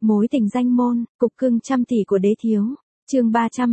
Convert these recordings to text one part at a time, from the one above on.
Mối tình danh môn, cục cưng trăm tỷ của đế thiếu. Chương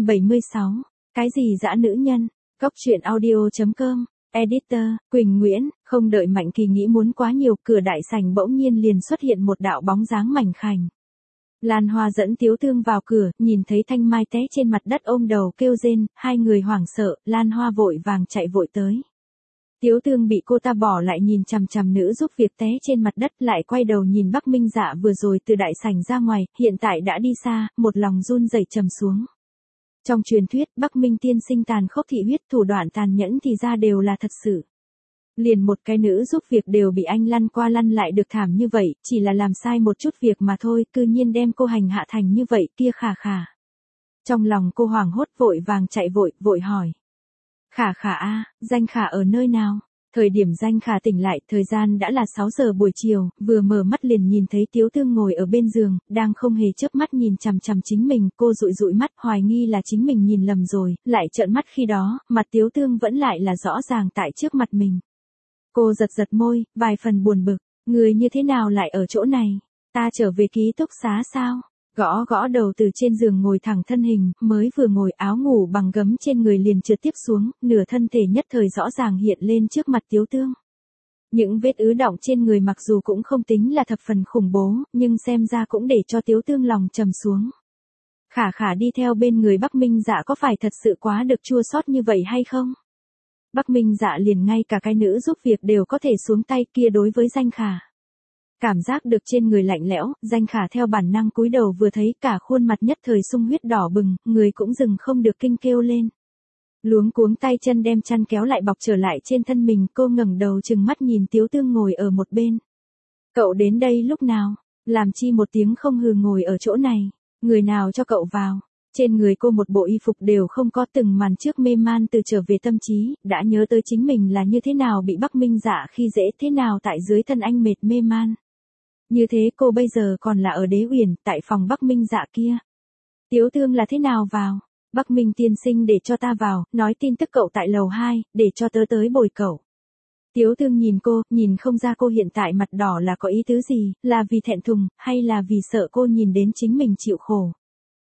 376. Cái gì dã nữ nhân? Góc truyện audio.com. Editor, Quỳnh Nguyễn. Không đợi Mạnh Kỳ nghĩ muốn quá nhiều, cửa đại sảnh bỗng nhiên liền xuất hiện một đạo bóng dáng mảnh khảnh. Lan Hoa dẫn Tiếu Thương vào cửa, nhìn thấy Thanh Mai té trên mặt đất ôm đầu kêu rên, hai người hoảng sợ, Lan Hoa vội vàng chạy vội tới. Tiếu Thương bị cô ta bỏ lại nhìn chằm chằm nữ giúp việc té trên mặt đất, lại quay đầu nhìn Bắc Minh Dạ vừa rồi từ đại sảnh ra ngoài, hiện tại đã đi xa, một lòng run rẩy trầm xuống. Trong truyền thuyết, Bắc Minh tiên sinh tàn khốc thị huyết, thủ đoạn tàn nhẫn thì ra đều là thật sự. Liền một cái nữ giúp việc đều bị anh lăn qua lăn lại được thảm như vậy, chỉ là làm sai một chút việc mà thôi, cư nhiên đem cô hành hạ thành như vậy, kia Khả Khả. Trong lòng cô hoảng hốt vội vàng chạy vội hỏi. Khả Khả a, Danh Khả ở nơi nào? Thời điểm Danh Khả tỉnh lại, thời gian đã là 6 giờ buổi chiều, vừa mở mắt liền nhìn thấy Tiếu Thương ngồi ở bên giường, đang không hề chớp mắt nhìn chằm chằm chính mình, cô dụi mắt, hoài nghi là chính mình nhìn lầm rồi, lại trợn mắt khi đó, mặt Tiếu Thương vẫn lại là rõ ràng tại trước mặt mình. Cô giật môi, vài phần buồn bực, người như thế nào lại ở chỗ này? Ta trở về ký túc xá sao? Gõ đầu từ trên giường ngồi thẳng thân hình, mới vừa ngồi áo ngủ bằng gấm trên người liền trượt tiếp xuống, nửa thân thể nhất thời rõ ràng hiện lên trước mặt Tiếu Thương. Những vết ứ đọng trên người mặc dù cũng không tính là thập phần khủng bố, nhưng xem ra cũng để cho Tiếu Thương lòng trầm xuống. Khả Khả đi theo bên người Bắc Minh Dạ có phải thật sự quá được chua xót như vậy hay không? Bắc Minh Dạ liền ngay cả cái nữ giúp việc đều có thể xuống tay kia đối với Danh Khả. Cảm giác được trên người lạnh lẽo, Danh Khả theo bản năng cúi đầu vừa thấy cả khuôn mặt nhất thời sung huyết đỏ bừng, người cũng dừng không được kinh kêu lên. Luống cuống tay chân đem chăn kéo lại bọc trở lại trên thân mình, cô ngẩng đầu trừng mắt nhìn Tiếu Thương ngồi ở một bên. Cậu đến đây lúc nào? Làm chi một tiếng không hừ ngồi ở chỗ này? Người nào cho cậu vào? Trên người cô một bộ y phục đều không có, từng màn trước mê man từ trở về tâm trí, đã nhớ tới chính mình là như thế nào bị Bắc Minh Dạ khi dễ, thế nào tại dưới thân anh mệt mê man. Như thế cô bây giờ còn là ở Đế Uyển, tại phòng Bắc Minh Dạ kia. Tiếu Thương là thế nào vào? Bắc Minh tiên sinh để cho ta vào, nói tin tức cậu tại lầu 2, để cho tớ tới bồi cậu. Tiếu Thương nhìn cô, nhìn không ra cô hiện tại mặt đỏ là có ý tứ gì, là vì thẹn thùng, hay là vì sợ cô nhìn đến chính mình chịu khổ.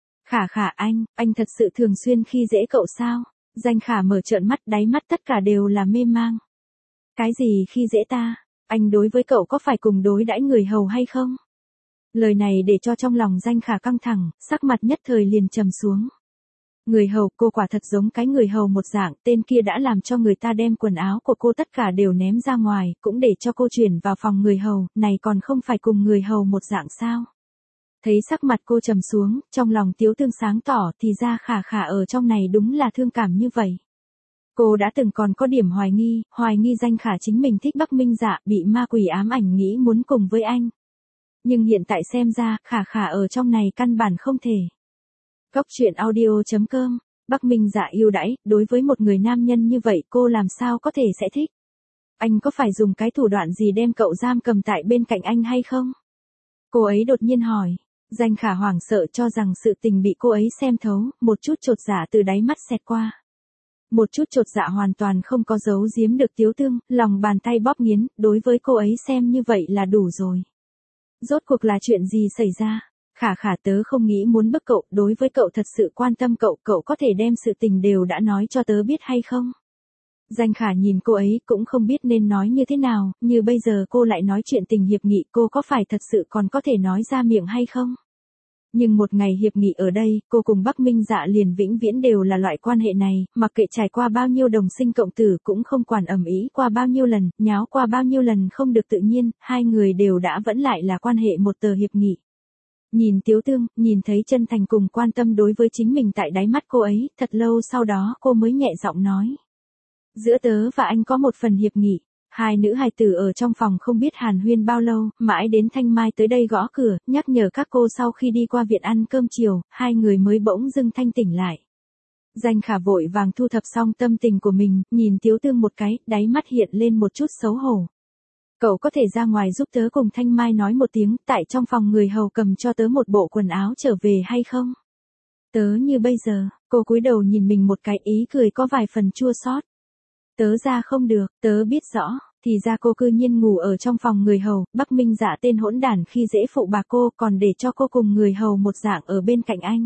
Khả anh thật sự thường xuyên khi dễ cậu sao? Danh Khả mở trợn mắt, đáy mắt tất cả đều là mê mang. Cái gì khi dễ ta? Anh đối với cậu có phải cùng đối đãi người hầu hay không? Lời này để cho trong lòng Danh Khả căng thẳng, sắc mặt nhất thời liền trầm xuống. Người hầu, cô quả thật giống cái người hầu một dạng, tên kia đã làm cho người ta đem quần áo của cô tất cả đều ném ra ngoài, cũng để cho cô chuyển vào phòng người hầu, này còn không phải cùng người hầu một dạng sao? Thấy sắc mặt cô trầm xuống, trong lòng Tiếu Thương sáng tỏ, thì ra Khả ở trong này đúng là thương cảm như vậy. Cô đã từng còn có điểm hoài nghi Danh Khả chính mình thích Bắc Minh Dạ, bị ma quỷ ám ảnh nghĩ muốn cùng với anh. Nhưng hiện tại xem ra, Khả ở trong này căn bản không thể. Góc truyện audio.com. Bắc Minh Dạ yêu đãi, đối với một người nam nhân như vậy cô làm sao có thể sẽ thích. Anh có phải dùng cái thủ đoạn gì đem cậu giam cầm tại bên cạnh anh hay không? Cô ấy đột nhiên hỏi. Danh Khả hoảng sợ cho rằng sự tình bị cô ấy xem thấu, một chút chột dạ từ đáy mắt xẹt qua. Một chút chột dạ hoàn toàn không có giấu giếm được Tiếu Thương, lòng bàn tay bóp nghiến, đối với cô ấy xem như vậy là đủ rồi. Rốt cuộc là chuyện gì xảy ra? Khả tớ không nghĩ muốn bức cậu, đối với cậu thật sự quan tâm cậu có thể đem sự tình đều đã nói cho tớ biết hay không? Danh Khả nhìn cô ấy cũng không biết nên nói như thế nào, như bây giờ cô lại nói chuyện tình hiệp nghị, cô có phải thật sự còn có thể nói ra miệng hay không? Nhưng một ngày hiệp nghị ở đây, cô cùng Bắc Minh Dạ liền vĩnh viễn đều là loại quan hệ này, mặc kệ trải qua bao nhiêu đồng sinh cộng tử cũng không quản ầm ĩ qua bao nhiêu lần, nháo qua bao nhiêu lần không được tự nhiên, hai người đều đã vẫn lại là quan hệ một tờ hiệp nghị. Nhìn Tiếu Thương, nhìn thấy chân thành cùng quan tâm đối với chính mình tại đáy mắt cô ấy, thật lâu sau đó cô mới nhẹ giọng nói. Giữa tớ và anh có một phần hiệp nghị. Hai nữ hài tử ở trong phòng không biết hàn huyên bao lâu, mãi đến Thanh Mai tới đây gõ cửa, nhắc nhở các cô sau khi đi qua viện ăn cơm chiều, hai người mới bỗng dưng thanh tỉnh lại. Danh Khả vội vàng thu thập xong tâm tình của mình, nhìn Tiếu Thương một cái, đáy mắt hiện lên một chút xấu hổ. Cậu có thể ra ngoài giúp tớ cùng Thanh Mai nói một tiếng, tại trong phòng người hầu cầm cho tớ một bộ quần áo trở về hay không? Tớ như bây giờ, cô cúi đầu nhìn mình một cái, ý cười có vài phần chua xót. Tớ ra không được, tớ biết rõ. Thì ra cô cư nhiên ngủ ở trong phòng người hầu, Bắc Minh Dạ tên hỗn đản khi dễ phụ bà cô còn để cho cô cùng người hầu một dạng ở bên cạnh anh.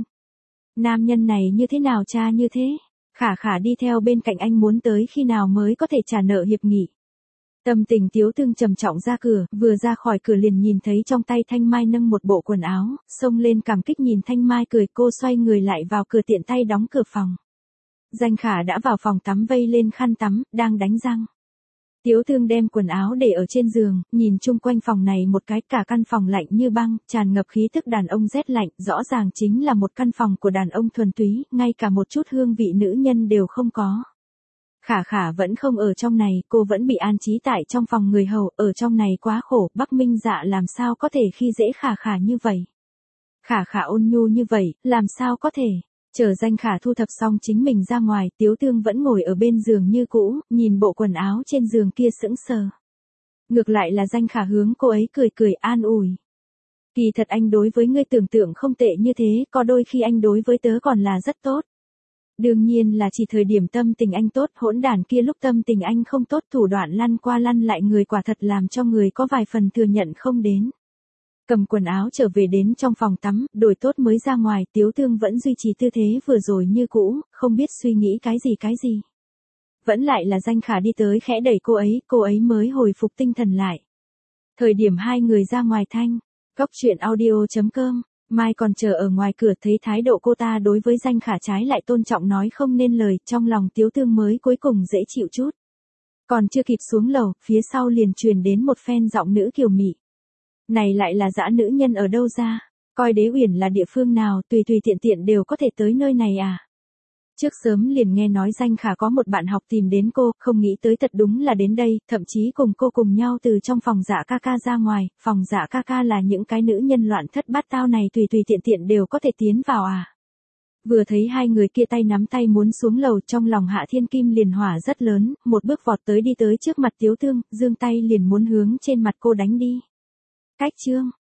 Nam nhân này như thế nào cha như thế? Khả khả đi theo bên cạnh anh muốn tới khi nào mới có thể trả nợ hiệp nghị. Tâm tình Tiếu Tương trầm trọng ra cửa, vừa ra khỏi cửa liền nhìn thấy trong tay Thanh Mai nâng một bộ quần áo, xông lên cảm kích nhìn Thanh Mai cười, cô xoay người lại vào cửa tiện tay đóng cửa phòng. Danh Khả đã vào phòng tắm vây lên khăn tắm, đang đánh răng. Tiếu Tương đem quần áo để ở trên giường, nhìn chung quanh phòng này một cái, cả căn phòng lạnh như băng, tràn ngập khí thức đàn ông rét lạnh, rõ ràng chính là một căn phòng của đàn ông thuần túy, ngay cả một chút hương vị nữ nhân đều không có. Khả khả vẫn không ở trong này, cô vẫn bị an trí tại trong phòng người hầu, ở trong này quá khổ, Bắc Minh Dạ làm sao có thể khi dễ khả khả như vậy. Khả khả ôn nhu như vậy, làm sao có thể. Chờ Danh Khả thu thập xong chính mình ra ngoài, Tiếu Tương vẫn ngồi ở bên giường như cũ, nhìn bộ quần áo trên giường kia sững sờ. Ngược lại là Danh Khả hướng cô ấy cười cười an ủi. Kỳ thật anh đối với ngươi tưởng tượng không tệ như thế, có đôi khi anh đối với tớ còn là rất tốt. Đương nhiên là chỉ thời điểm tâm tình anh tốt, hỗn đản kia lúc tâm tình anh không tốt thủ đoạn lăn qua lăn lại người quả thật làm cho người có vài phần thừa nhận không đến. Cầm quần áo trở về đến trong phòng tắm, đổi tốt mới ra ngoài, Tiếu Tương vẫn duy trì tư thế vừa rồi như cũ, không biết suy nghĩ cái gì. Vẫn lại là Danh Khả đi tới khẽ đẩy cô ấy mới hồi phục tinh thần lại. Thời điểm hai người ra ngoài thanh, góc chuyện audio.com, Mai còn chờ ở ngoài cửa thấy thái độ cô ta đối với Danh Khả trái lại tôn trọng nói không nên lời, trong lòng Tiếu Tương mới cuối cùng dễ chịu chút. Còn chưa kịp xuống lầu, phía sau liền truyền đến một phen giọng nữ kiều mị. Này lại là dã nữ nhân ở đâu ra, coi Đế Uyển là địa phương nào, tùy tiện đều có thể tới nơi này à. Trước sớm liền nghe nói Danh Khả có một bạn học tìm đến cô, không nghĩ tới thật đúng là đến đây, thậm chí cùng cô cùng nhau từ trong phòng Dạ ca ca ra ngoài, phòng Dạ ca ca là những cái nữ nhân loạn thất bát tao này tùy tiện đều có thể tiến vào à. Vừa thấy hai người kia tay nắm tay muốn xuống lầu, trong lòng Hạ Thiên Kim liền hỏa rất lớn, một bước vọt tới đi tới trước mặt Tiếu Tương, giương tay liền muốn hướng trên mặt cô đánh đi. Cách chương